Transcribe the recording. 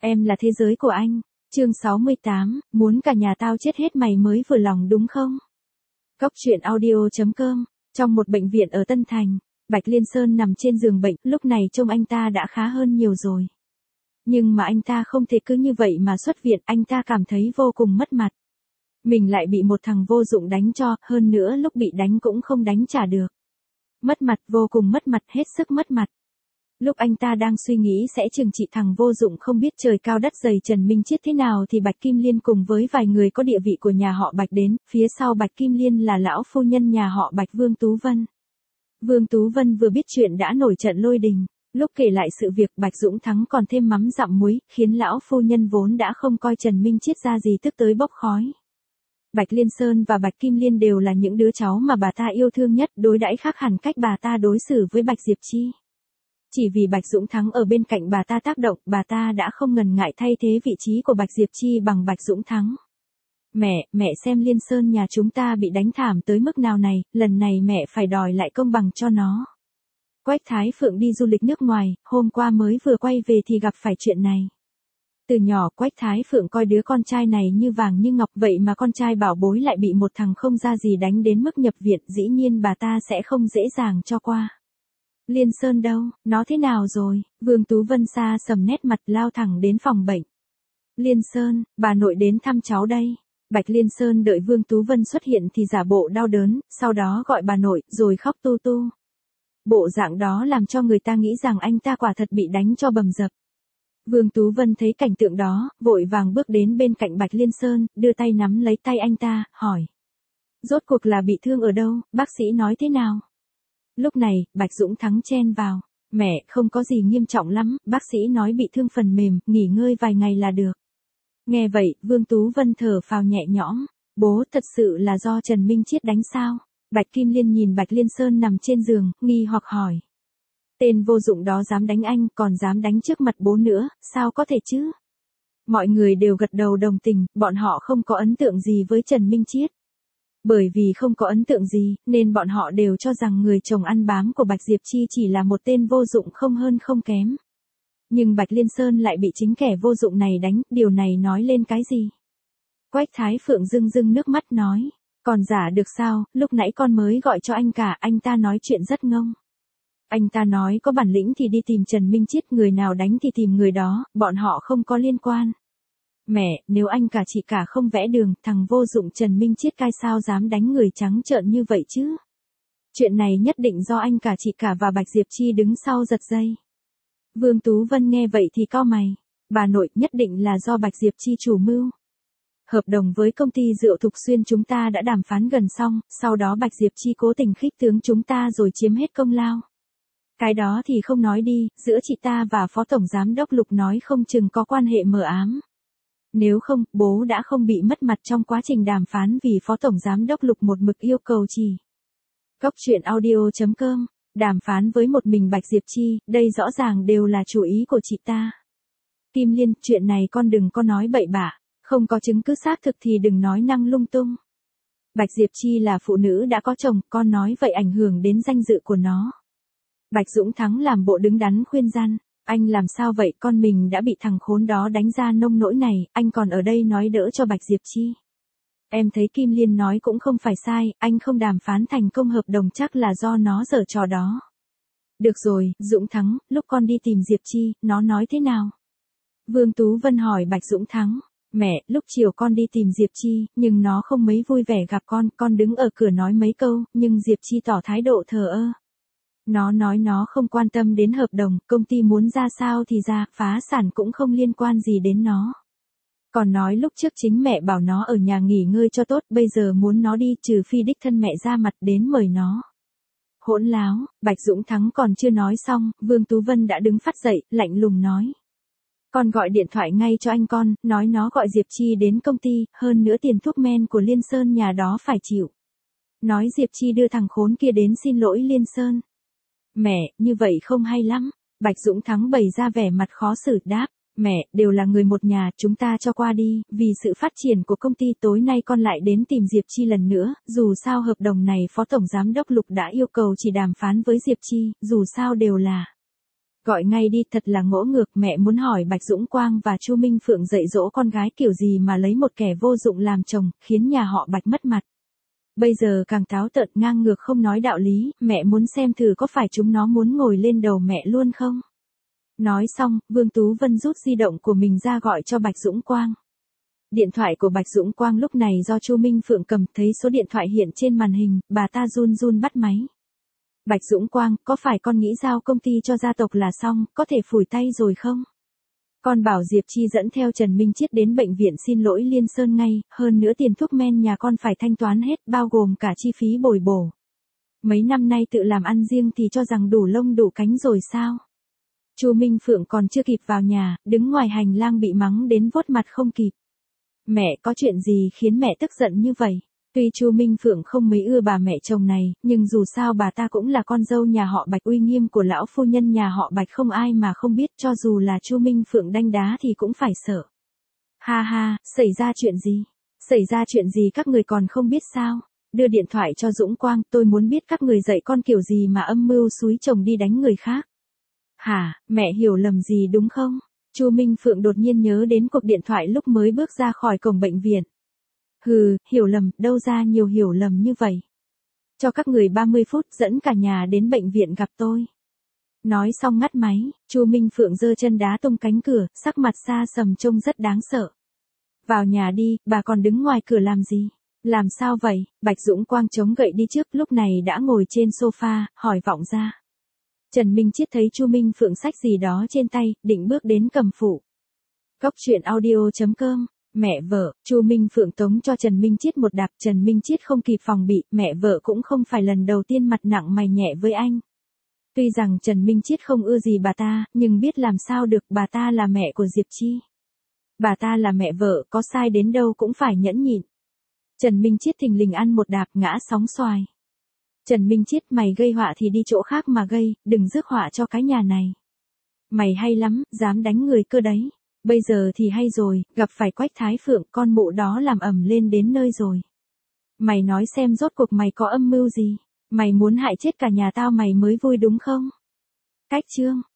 Em là thế giới của anh. Chương 68, muốn cả nhà tao chết hết mày mới vừa lòng đúng không? Cóc truyện audio.com. Trong một bệnh viện ở Tân Thành, Bạch Liên Sơn nằm trên giường bệnh, lúc này trông anh ta đã khá hơn nhiều rồi. Nhưng mà anh ta không thể cứ như vậy mà xuất viện, anh ta cảm thấy vô cùng mất mặt. Mình lại bị một thằng vô dụng đánh cho, hơn nữa lúc bị đánh cũng không đánh trả được. Mất mặt, vô cùng mất mặt, hết sức mất mặt. Lúc anh ta đang suy nghĩ sẽ trừng trị thằng vô dụng không biết trời cao đất dày Trần Minh Chiết thế nào thì Bạch Kim Liên cùng với vài người có địa vị của nhà họ Bạch đến, phía sau Bạch Kim Liên là lão phu nhân nhà họ Bạch Vương Tú Vân. Vương Tú Vân vừa biết chuyện đã nổi trận lôi đình, lúc kể lại sự việc Bạch Dũng Thắng còn thêm mắm dặm muối, khiến lão phu nhân vốn đã không coi Trần Minh Chiết ra gì tức tới bốc khói. Bạch Liên Sơn và Bạch Kim Liên đều là những đứa cháu mà bà ta yêu thương nhất, đối đãi khác hẳn cách bà ta đối xử với Bạch Diệp Chi. Chỉ vì Bạch Dũng Thắng ở bên cạnh bà ta tác động, bà ta đã không ngần ngại thay thế vị trí của Bạch Diệp Chi bằng Bạch Dũng Thắng. Mẹ xem Liên Sơn nhà chúng ta bị đánh thảm tới mức nào này, lần này mẹ phải đòi lại công bằng cho nó. Quách Thái Phượng đi du lịch nước ngoài, hôm qua mới vừa quay về thì gặp phải chuyện này. Từ nhỏ Quách Thái Phượng coi đứa con trai này như vàng như ngọc, vậy mà con trai bảo bối lại bị một thằng không ra gì đánh đến mức nhập viện, dĩ nhiên bà ta sẽ không dễ dàng cho qua. Liên Sơn đâu, nó thế nào rồi? Vương Tú Vân xa sầm nét mặt lao thẳng đến phòng bệnh. Liên Sơn, bà nội đến thăm cháu đây. Bạch Liên Sơn đợi Vương Tú Vân xuất hiện thì giả bộ đau đớn, sau đó gọi bà nội, rồi khóc tu tu. Bộ dạng đó làm cho người ta nghĩ rằng anh ta quả thật bị đánh cho bầm dập. Vương Tú Vân thấy cảnh tượng đó, vội vàng bước đến bên cạnh Bạch Liên Sơn, đưa tay nắm lấy tay anh ta, hỏi. Rốt cuộc là bị thương ở đâu, bác sĩ nói thế nào? Lúc này, Bạch Dũng Thắng chen vào. Mẹ, không có gì nghiêm trọng lắm, bác sĩ nói bị thương phần mềm, nghỉ ngơi vài ngày là được. Nghe vậy, Vương Tú Vân thở phào nhẹ nhõm. Bố, thật sự là do Trần Minh Chiết đánh sao? Bạch Kim Liên nhìn Bạch Liên Sơn nằm trên giường, nghi hoặc hỏi. Tên vô dụng đó dám đánh anh, còn dám đánh trước mặt bố nữa, sao có thể chứ? Mọi người đều gật đầu đồng tình, bọn họ không có ấn tượng gì với Trần Minh Chiết. Bởi vì không có ấn tượng gì, nên bọn họ đều cho rằng người chồng ăn bám của Bạch Diệp Chi chỉ là một tên vô dụng không hơn không kém. Nhưng Bạch Liên Sơn lại bị chính kẻ vô dụng này đánh, điều này nói lên cái gì? Quách Thái Phượng rưng rưng nước mắt nói, còn giả được sao, lúc nãy con mới gọi cho anh cả, anh ta nói chuyện rất ngông. Anh ta nói có bản lĩnh thì đi tìm Trần Minh Chiết, người nào đánh thì tìm người đó, bọn họ không có liên quan. Mẹ, nếu anh cả chị cả không vẽ đường, thằng vô dụng Trần Minh Chiết cai sao dám đánh người trắng trợn như vậy chứ? Chuyện này nhất định do anh cả chị cả và Bạch Diệp Chi đứng sau giật dây. Vương Tú Vân nghe vậy thì cau mày. Bà nội, nhất định là do Bạch Diệp Chi chủ mưu. Hợp đồng với công ty rượu Thục Xuyên chúng ta đã đàm phán gần xong, sau đó Bạch Diệp Chi cố tình khích tướng chúng ta rồi chiếm hết công lao. Cái đó thì không nói đi, giữa chị ta và Phó Tổng Giám đốc Lục nói không chừng có quan hệ mờ ám. Nếu không, bố đã không bị mất mặt trong quá trình đàm phán vì Phó Tổng Giám đốc Lục một mực yêu cầu chỉ. Cóc truyện audio.com, đàm phán với một mình Bạch Diệp Chi, đây rõ ràng đều là chủ ý của chị ta. Kim Liên, chuyện này con đừng có nói bậy bạ, không có chứng cứ xác thực thì đừng nói năng lung tung. Bạch Diệp Chi là phụ nữ đã có chồng, con nói vậy ảnh hưởng đến danh dự của nó. Bạch Dũng Thắng làm bộ đứng đắn khuyên răn. Anh làm sao vậy, con mình đã bị thằng khốn đó đánh ra nông nỗi này, anh còn ở đây nói đỡ cho Bạch Diệp Chi. Em thấy Kim Liên nói cũng không phải sai, anh không đàm phán thành công hợp đồng chắc là do nó giở trò đó. Được rồi, Dũng Thắng, lúc con đi tìm Diệp Chi, nó nói thế nào? Vương Tú Vân hỏi Bạch Dũng Thắng. Mẹ, lúc chiều con đi tìm Diệp Chi, nhưng nó không mấy vui vẻ gặp con đứng ở cửa nói mấy câu, nhưng Diệp Chi tỏ thái độ thờ ơ. Nó nói nó không quan tâm đến hợp đồng, công ty muốn ra sao thì ra, phá sản cũng không liên quan gì đến nó. Còn nói lúc trước chính mẹ bảo nó ở nhà nghỉ ngơi cho tốt, bây giờ muốn nó đi trừ phi đích thân mẹ ra mặt đến mời nó. Hỗn láo, Bạch Dũng Thắng còn chưa nói xong, Vương Tú Vân đã đứng phát dậy, lạnh lùng nói. Con gọi điện thoại ngay cho anh con, nói nó gọi Diệp Chi đến công ty, hơn nữa tiền thuốc men của Liên Sơn nhà đó phải chịu. Nói Diệp Chi đưa thằng khốn kia đến xin lỗi Liên Sơn. Mẹ, như vậy không hay lắm. Bạch Dũng Thắng bày ra vẻ mặt khó xử đáp. Mẹ, đều là người một nhà, chúng ta cho qua đi, vì sự phát triển của công ty tối nay con lại đến tìm Diệp Chi lần nữa, dù sao hợp đồng này Phó Tổng Giám đốc Lục đã yêu cầu chỉ đàm phán với Diệp Chi, dù sao đều là Gọi ngay đi, thật là ngỗ ngược, mẹ muốn hỏi Bạch Dũng Quang và Chu Minh Phượng dạy dỗ con gái kiểu gì mà lấy một kẻ vô dụng làm chồng, khiến nhà họ Bạch mất mặt. Bây giờ càng táo tợn ngang ngược không nói đạo lý, mẹ muốn xem thử có phải chúng nó muốn ngồi lên đầu mẹ luôn không? Nói xong, Vương Tú Vân rút di động của mình ra gọi cho Bạch Dũng Quang. Điện thoại của Bạch Dũng Quang lúc này do Chu Minh Phượng cầm, thấy số điện thoại hiện trên màn hình, bà ta run run bắt máy. Bạch Dũng Quang, có phải con nghĩ giao công ty cho gia tộc là xong, có thể phủi tay rồi không? Con bảo Diệp Chi dẫn theo Trần Minh Chiết đến bệnh viện xin lỗi Liên Sơn ngay, hơn nữa tiền thuốc men nhà con phải thanh toán hết, bao gồm cả chi phí bồi bổ. Mấy năm nay tự làm ăn riêng thì cho rằng đủ lông đủ cánh rồi sao? Chu Minh Phượng còn chưa kịp vào nhà, đứng ngoài hành lang bị mắng đến vuốt mặt không kịp. Mẹ, có chuyện gì khiến mẹ tức giận như vậy? Tuy Chu Minh Phượng không mấy ưa bà mẹ chồng này, nhưng dù sao bà ta cũng là con dâu nhà họ Bạch, uy nghiêm của lão phu nhân nhà họ Bạch không ai mà không biết, cho dù là Chu Minh Phượng đanh đá thì cũng phải sợ. Ha ha, xảy ra chuyện gì? Xảy ra chuyện gì các người còn không biết sao? Đưa điện thoại cho Dũng Quang, tôi muốn biết các người dạy con kiểu gì mà âm mưu xúi chồng đi đánh người khác. Hả, mẹ hiểu lầm gì đúng không? Chu Minh Phượng đột nhiên nhớ đến cuộc điện thoại lúc mới bước ra khỏi cổng bệnh viện. Hừ, hiểu lầm, đâu ra nhiều hiểu lầm như vậy. Cho các người 30 phút dẫn cả nhà đến bệnh viện gặp tôi. Nói xong ngắt máy, Chu Minh Phượng giơ chân đá tung cánh cửa, sắc mặt xa sầm trông rất đáng sợ. Vào nhà đi, bà còn đứng ngoài cửa làm gì? Làm sao vậy? Bạch Dũng Quang chống gậy đi trước, lúc này đã ngồi trên sofa, hỏi vọng ra. Trần Minh Chiết thấy Chu Minh Phượng xách gì đó trên tay, định bước đến cầm phụ. Cóc truyện audio.com. Mẹ vợ, Chu Minh Phượng tống cho Trần Minh Chiết một đạp, Trần Minh Chiết không kịp phòng bị, mẹ vợ cũng không phải lần đầu tiên mặt nặng mày nhẹ với anh. Tuy rằng Trần Minh Chiết không ưa gì bà ta, nhưng biết làm sao được, bà ta là mẹ của Diệp Chi. Bà ta là mẹ vợ, có sai đến đâu cũng phải nhẫn nhịn. Trần Minh Chiết thình lình ăn một đạp ngã sóng xoài. Trần Minh Chiết, mày gây họa thì đi chỗ khác mà gây, đừng rước họa cho cái nhà này. Mày hay lắm, dám đánh người cơ đấy. Bây giờ thì hay rồi, gặp phải Quách Thái Phượng, con mụ đó làm ầm lên đến nơi rồi. Mày nói xem rốt cuộc mày có âm mưu gì? Mày muốn hại chết cả nhà tao mày mới vui đúng không? Cách chương